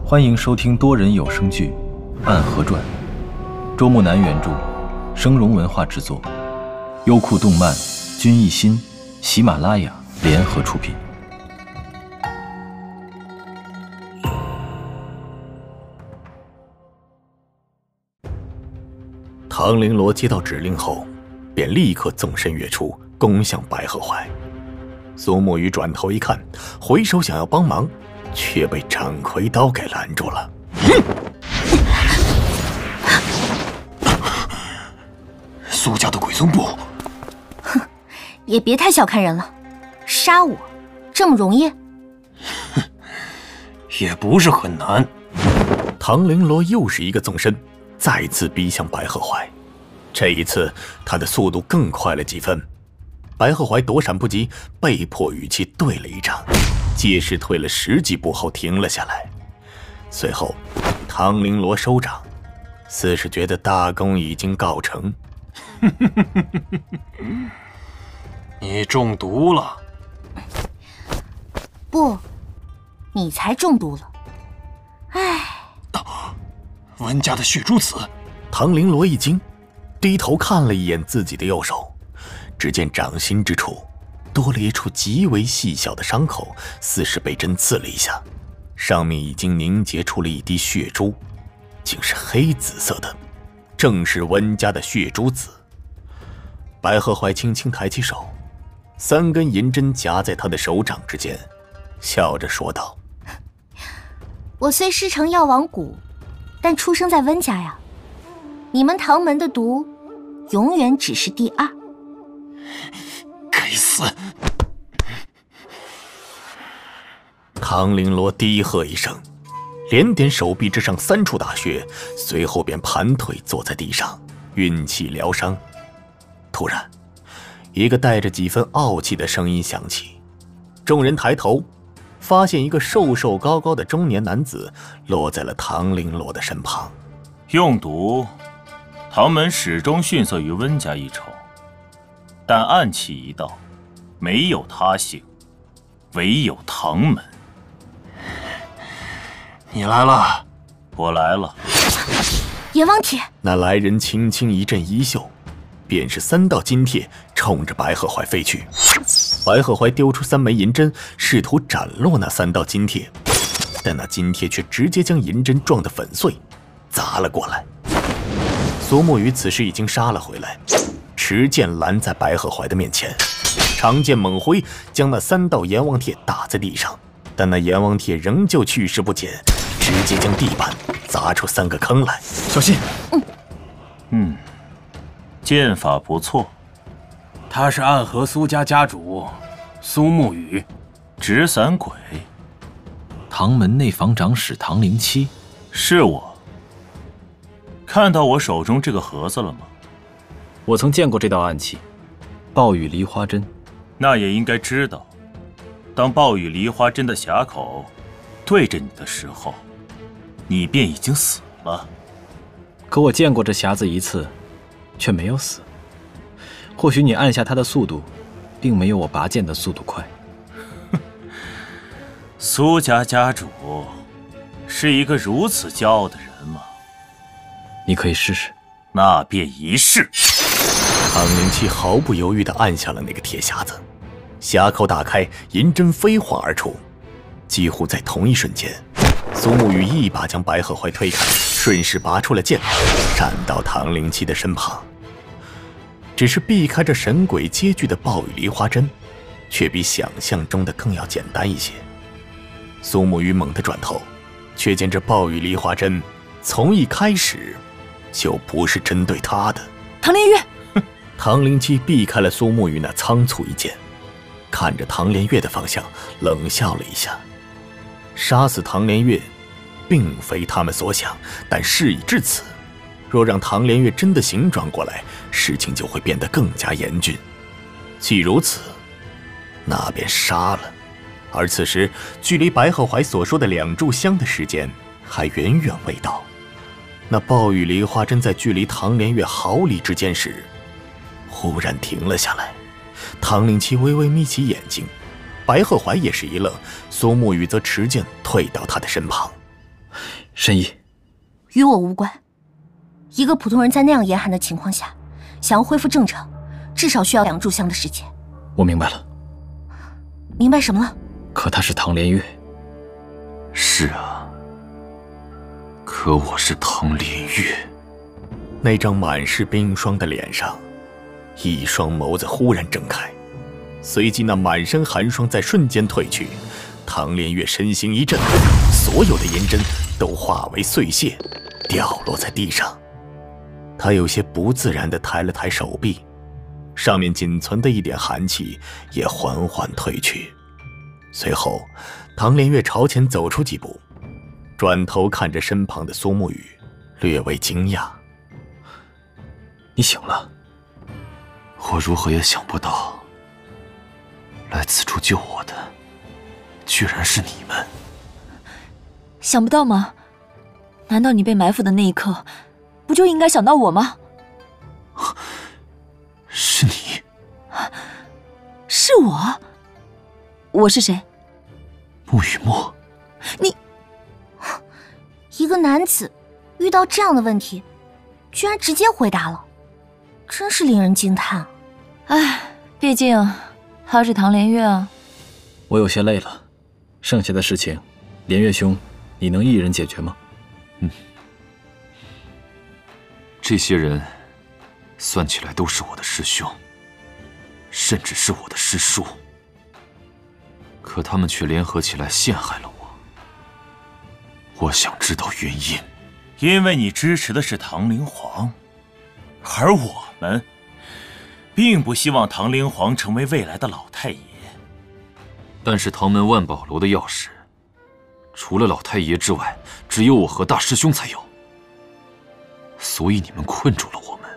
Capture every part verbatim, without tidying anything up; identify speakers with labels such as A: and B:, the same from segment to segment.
A: 欢迎收听多人有声剧《暗河传》，周木南原著，声荣文化制作，优酷动漫、君艺心、喜马拉雅联合出品。
B: 唐绫罗接到指令后，便立刻纵身跃出，攻向白鹤怀。苏沐雨转头一看，回手想要帮忙，却被斩魁刀给拦住了。
C: 苏家的鬼宗部，
D: 哼，也别太小看人了，杀我这么容易？
C: 哼，也不是很难。
B: 唐绫罗又是一个纵身，再次逼向白鹤怀。这一次，他的速度更快了几分。白鹤怀躲闪不及，被迫与其对了一掌，借势退了十几步后停了下来。随后，唐绫罗收掌，似是觉得大功已经告成。
C: 你中毒了？
D: 不，你才中毒了。唉，
C: 温家的血珠子。
B: 唐绫罗一惊，低头看了一眼自己的右手，只见掌心之处多了一处极为细小的伤口，似是被针刺了一下，上面已经凝结出了一滴血珠，竟是黑紫色的，正是温家的血珠子。白鹤怀轻轻抬起手，三根银针夹在他的手掌之间，笑着说道：
D: 我虽师承药王谷，但出生在温家呀，你们唐门的毒永远只是第二。
C: 该死！
B: 唐绫罗低喝一声，连点手臂之上三处大穴，随后便盘腿坐在地上运气疗伤。突然，一个带着几分傲气的声音响起，众人抬头，发现一个瘦瘦高高的中年男子落在了唐绫罗的身旁。
E: 用毒，唐门始终逊色于温家一筹，但暗器一道，没有他姓，唯有唐门。
C: 你来了。
E: 我来了。
D: 阎王帖。
B: 那来人轻轻一阵衣袖，便是三道金帖冲着白鹤怀飞去。白鹤怀丢出三枚银针，试图斩落那三道金帖，但那金帖却直接将银针撞得粉碎，砸了过来。苏沐雨此时已经杀了回来，持剑拦在白鹤怀的面前，长剑猛挥，将那三道阎王帖打在地上，但那阎王帖仍旧去势不减，直接将地板砸出三个坑来。
C: 小心！
E: 嗯嗯，剑法不错。
C: 他是暗河苏家家主苏沐雨。
E: 纸伞鬼。
A: 唐门内房长史唐灵七。
E: 是我。看到我手中这个盒子了吗？
A: 我曾见过这道暗器，暴雨梨花针。
E: 那也应该知道，当暴雨梨花针的匣口对着你的时候，你便已经死了。
A: 可我见过这匣子一次，却没有死。或许你按下它的速度，并没有我拔剑的速度快。
E: 苏家家主是一个如此骄傲的人吗？
A: 你可以试试。
E: 那便一试。
B: 唐灵七毫不犹豫地按下了那个铁匣子，匣口打开，银针飞晃而出。几乎在同一瞬间，苏沐雨一把将白鹤怀推开，顺势拔出了剑，站到唐灵七的身旁。只是避开这神鬼皆惧的暴雨梨花针，却比想象中的更要简单一些。苏沐雨猛地转头，却见这暴雨梨花针从一开始就不是针对他的。
D: 唐连月。
B: 唐灵七避开了苏沐雨那仓促一剑，看着唐连月的方向，冷笑了一下。杀死唐连月并非他们所想，但事已至此，若让唐连月真的醒转过来，事情就会变得更加严峻。既如此，那便杀了。而此时距离白鹤怀所说的两炷香的时间还远远未到。那暴雨梨花针在距离唐连月毫厘之间时，忽然停了下来。唐灵七微微眯起眼睛，白鹤怀也是一愣，苏沐雨则持剑退到他的身旁。
A: 申意，
D: 与我无关。一个普通人在那样严寒的情况下，想要恢复正常，至少需要两炷香的时间。
A: 我明白了。
D: 明白什么了？
A: 可他是唐连月。
F: 是啊，可我是唐连月。
B: 那张满是冰霜的脸上，一双眸子忽然睁开，随即那满身寒霜在瞬间褪去。唐连月身形一震，所有的银针都化为碎屑，掉落在地上。他有些不自然地抬了抬手臂，上面仅存的一点寒气也缓缓褪去。随后，唐连月朝前走出几步，转头看着身旁的苏沐雨，略微惊讶：“
A: 你醒了？
F: 我如何也想不到，来此处救我的，居然是你们。
G: 想不到吗？难道你被埋伏的那一刻，不就应该想到我吗？”
F: 是你？
G: 是我？我是谁？
F: 沐雨墨。
G: 你，
D: 一个男子遇到这样的问题，居然直接回答了，真是令人惊叹。
G: 唉，毕竟他是唐连月啊。
A: 我有些累了，剩下的事情，连月兄，你能一人解决吗？
F: 嗯，这些人算起来都是我的师兄，甚至是我的师叔，可他们却联合起来陷害了我。我想知道原因。
E: 因为你支持的是唐灵皇，而我们并不希望唐灵皇成为未来的老太爷。
F: 但是唐门万宝楼的钥匙，除了老太爷之外，只有我和大师兄才有。所以你们困住了我们，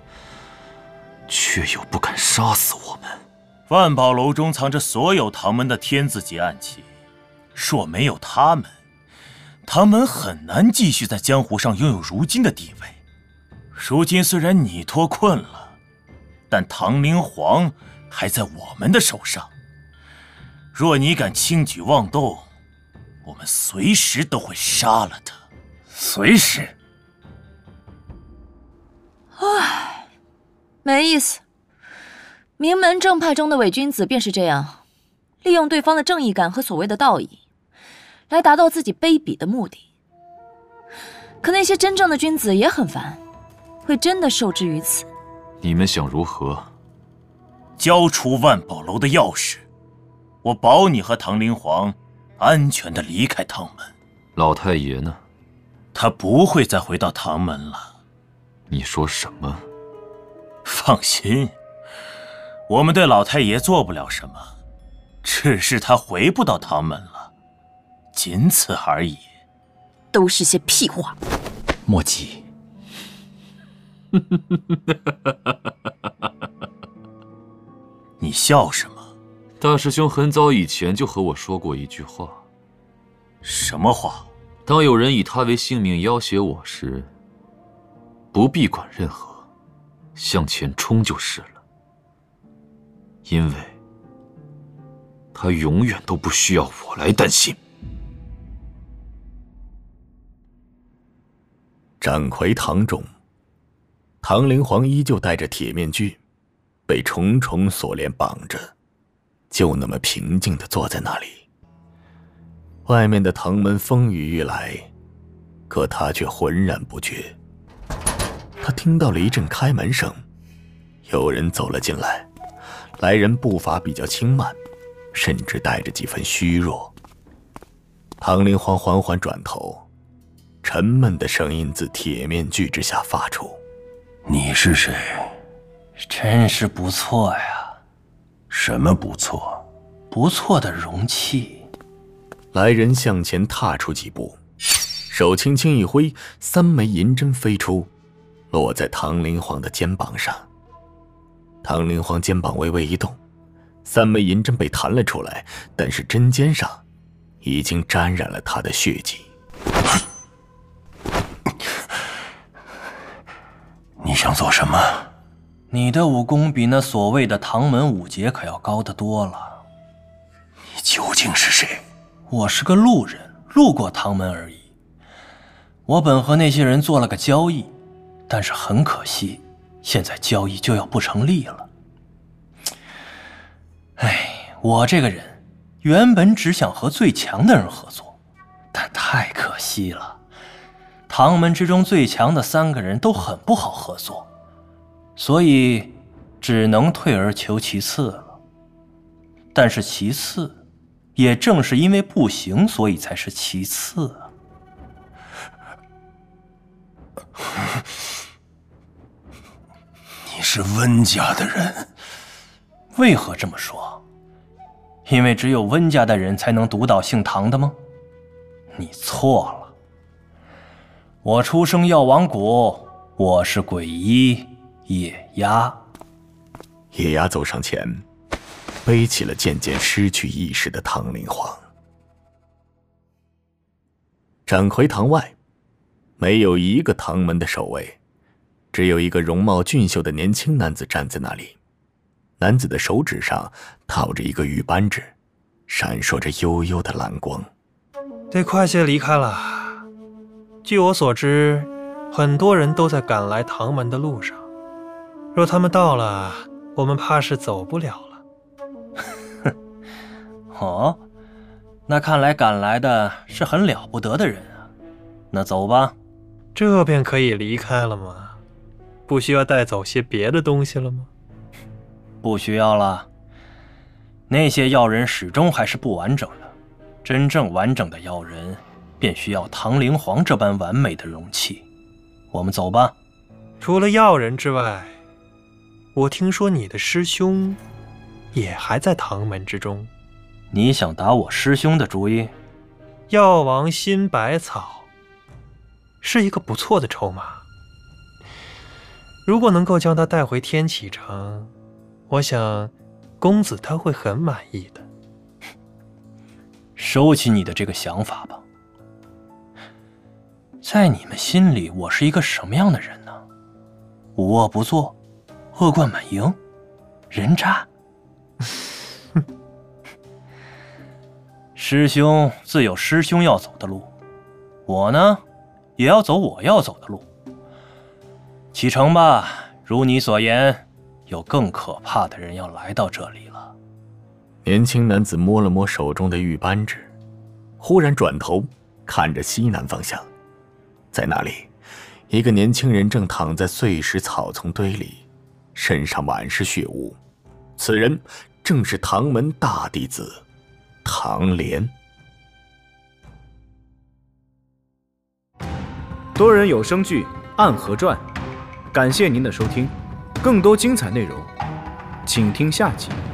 F: 却又不敢杀死我们。
E: 万宝楼中藏着所有唐门的天字级暗器，若没有他们，唐门很难继续在江湖上拥有如今的地位。如今虽然你脱困了，但唐灵皇还在我们的手上。若你敢轻举妄动，我们随时都会杀了他。
C: 随时。
G: 唉，没意思。名门正派中的伪君子便是这样，利用对方的正义感和所谓的道义，来达到自己卑鄙的目的。可那些真正的君子也很烦，会真的受制于此。
F: 你们想如何？
E: 交出万宝楼的钥匙，我保你和唐灵皇安全地离开唐门。
F: 老太爷呢？
E: 他不会再回到唐门了。
F: 你说什么？
E: 放心，我们对老太爷做不了什么，只是他回不到唐门了，仅此而已。
G: 都是些屁话。
A: 莫急。
E: 你笑什么？
F: 大师兄很早以前就和我说过一句话。
E: 什么话？
F: 当有人以他为性命要挟我时，不必管任何，向前冲就是了。因为他永远都不需要我来担心。
B: 斩魁堂中，唐灵皇依旧戴着铁面具，被重重锁链绑着，就那么平静地坐在那里。外面的唐门风雨欲来，可他却浑然不觉。他听到了一阵开门声，有人走了进来，来人步伐比较轻慢，甚至带着几分虚弱。唐灵皇缓缓转头，沉闷的声音自铁面具之下发出：“
C: 你是谁？真是不错呀。什么不错？不错的容器。”
B: 来人向前踏出几步，手轻轻一挥，三枚银针飞出，落在唐灵皇的肩膀上。唐灵皇肩膀微微一动，三枚银针被弹了出来，但是针尖上已经沾染了他的血迹。
C: 你想做什么？你的武功比那所谓的唐门五杰可要高得多了。你究竟是谁？我是个路人，路过唐门而已。 我本和那些人做了个交易，但是很可惜，现在交易就要不成立了。哎，我这个人原本只想和最强的人合作，但太可惜了，唐门之中最强的三个人都很不好合作，所以只能退而求其次了。但是其次，也正是因为不行，所以才是其次啊。
H: 你是温家的人？
C: 为何这么说？因为只有温家的人才能读到姓唐的吗？你错了。我出生药王谷，我是鬼医野鸭。
B: 野鸭走上前，背起了渐渐失去意识的唐灵皇。展回堂外，没有一个唐门的守卫，只有一个容貌俊秀的年轻男子站在那里。男子的手指上套着一个玉扳指，闪烁着幽幽的蓝光。
I: 得快些离开了。据我所知，很多人都在赶来唐门的路上，若他们到了，我们怕是走不了了。
C: 哦，那看来赶来的是很了不得的人啊。那走吧。
I: 这便可以离开了吗？不需要带走些别的东西了吗？
C: 不需要了。那些药人始终还是不完整的，真正完整的药人便需要唐灵皇这般完美的容器。我们走吧。
I: 除了药人之外，我听说你的师兄也还在唐门之中。
C: 你想打我师兄的主意？
I: 药王新百草是一个不错的筹码，如果能够将他带回天启城，我想公子他会很满意的。
C: 收起你的这个想法吧。在你们心里，我是一个什么样的人呢？无恶不作，恶贯满盈，人渣。师兄自有师兄要走的路，我呢，也要走我要走的路。启程吧，如你所言，有更可怕的人要来到这里了。
B: 年轻男子摸了摸手中的玉扳指，忽然转头看着西南方向，在那里，一个年轻人正躺在碎石草丛堆里，身上满是血污。此人正是唐门大弟子唐莲。
J: 多人有声剧《暗河传》，感谢您的收听，更多精彩内容，请听下集。